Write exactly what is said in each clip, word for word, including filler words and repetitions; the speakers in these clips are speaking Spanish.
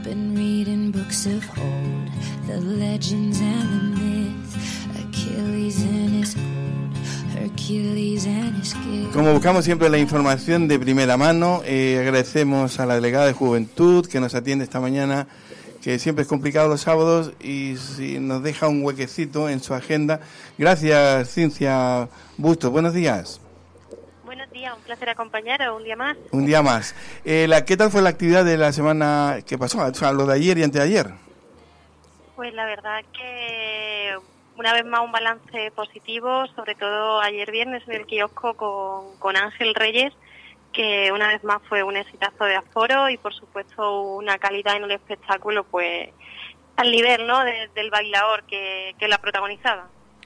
been reading books of old, the legends and the myth, Achilles and his gold, Hercules and his gift. Como buscamos siempre la información de primera mano, eh, agradecemos a la delegada de Juventud que nos atiende esta mañana, que siempre es complicado los sábados y si nos deja un huequecito en su agenda. Gracias, Cintia Bustos. Buenos días. Buenos días, un placer acompañaros un día más. Un día más. Eh, la, ¿Qué tal fue la actividad de la semana que pasó? O sea, lo de ayer y anteayer. Pues la verdad que una vez más un balance positivo, sobre todo ayer viernes en el kiosco con, con Ángel Reyes, que una vez más fue un exitazo de aforo y por supuesto una calidad en el espectáculo pues al nivel, ¿no?, de, del bailador que, que la protagonizaba.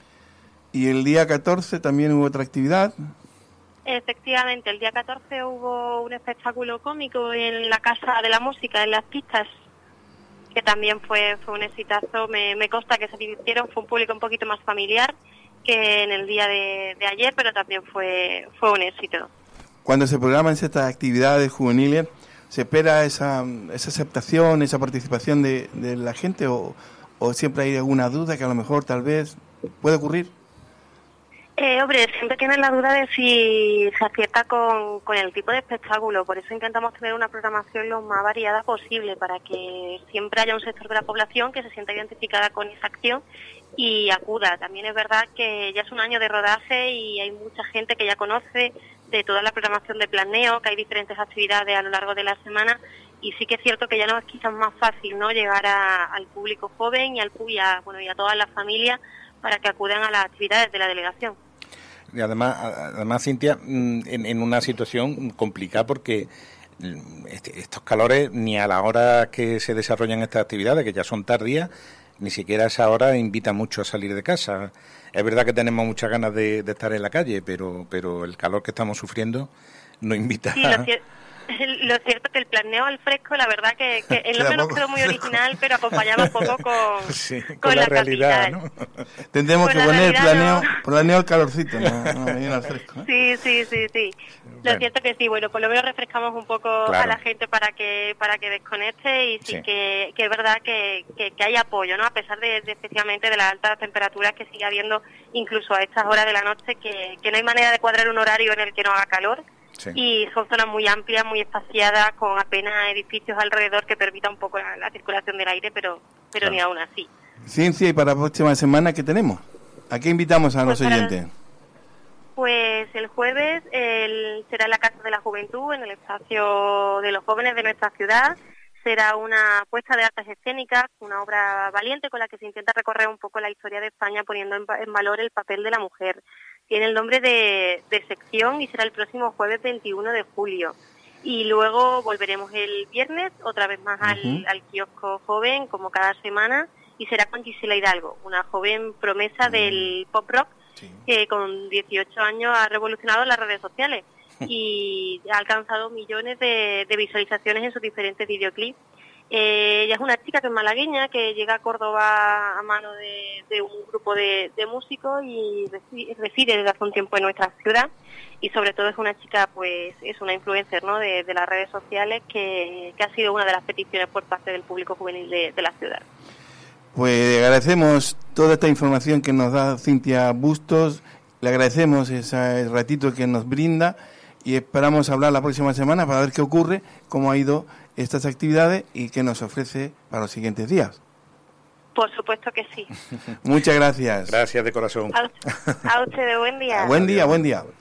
Y el día catorce también hubo otra actividad. Efectivamente, el día catorce hubo un espectáculo cómico en la Casa de la Música, en Las Pistas, que también fue fue un exitazo. Me, me consta que se divirtieron, fue un público un poquito más familiar que en el día de, de ayer, pero también fue fue un éxito. Cuando se programan estas actividades juveniles, ¿se espera esa, esa aceptación, esa participación de, de la gente o, o siempre hay alguna duda que a lo mejor tal vez puede ocurrir? Eh, hombre, siempre tienen la duda de si se acierta con, con el tipo de espectáculo, por eso intentamos tener una programación lo más variada posible para que siempre haya un sector de la población que se sienta identificada con esa acción y acuda. También es verdad que ya es un año de rodaje y hay mucha gente que ya conoce de toda la programación de planeo, que hay diferentes actividades a lo largo de la semana y sí que es cierto que ya no es quizás más fácil, ¿no?, llegar a, al público joven y al y a, bueno, y a todas las familias para que acudan a las actividades de la delegación. Y además, además Cintia, en, en una situación complicada porque este, estos calores ni a la hora que se desarrollan estas actividades, que ya son tardías, ni siquiera a esa hora invita mucho a salir de casa. Es verdad que tenemos muchas ganas de, de estar en la calle, pero pero el calor que estamos sufriendo no invita. Sí, lo, cier- lo cierto que el planeo al fresco, la verdad que, que el nombre nos quedó muy original, pero acompañaba un poco con, sí, con, con la, la realidad, capital. ¿no? Tendremos con que poner el planeo, no. planeo al calorcito, no, no venir al fresco, ¿eh? Sí, sí, sí, sí. Lo Bueno. cierto que sí, bueno, por lo menos refrescamos un poco Claro. a la gente para que para que desconecte y sí, Sí. Que, que es verdad que, que, que hay apoyo, ¿no? A pesar de, de especialmente de las altas temperaturas que sigue habiendo incluso a estas horas de la noche, que, que no hay manera de cuadrar un horario en el que no haga calor. Sí. Y son zonas muy amplias, muy espaciadas, con apenas edificios alrededor que permita un poco la, la circulación del aire, pero pero Claro. ni aún así. Ciencia, y para la próxima semana, ¿qué tenemos? ¿A qué invitamos a Pues los para- oyentes? Pues el jueves el, será en la Casa de la Juventud, en el espacio de los jóvenes de nuestra ciudad. Será una puesta de artes escénicas, una obra valiente con la que se intenta recorrer un poco la historia de España poniendo en, en valor el papel de la mujer. Tiene el nombre de, de Sección y será el próximo jueves veintiuno de julio. Y luego volveremos el viernes, otra vez más al, Ujú. al kiosco joven, como cada semana, y será con Gisela Hidalgo, una joven promesa del pop rock, Sí. que con dieciocho años ha revolucionado las redes sociales y ha alcanzado millones de, de visualizaciones en sus diferentes videoclips. Eh, ella es una chica que es malagueña, que llega a Córdoba a mano de, de un grupo de, de músicos y resi- reside desde hace un tiempo en nuestra ciudad y sobre todo es una chica, pues es una influencer, ¿no?, de, de las redes sociales que, que ha sido una de las peticiones por parte del público juvenil de, de la ciudad. Pues agradecemos toda esta información que nos da Cintia Bustos, le agradecemos ese ratito que nos brinda y esperamos hablar la próxima semana para ver qué ocurre, cómo ha ido estas actividades y qué nos ofrece para los siguientes días. Por supuesto que sí. Muchas gracias. Gracias de corazón. A, a ustedes, buen día. Buen día, buen día.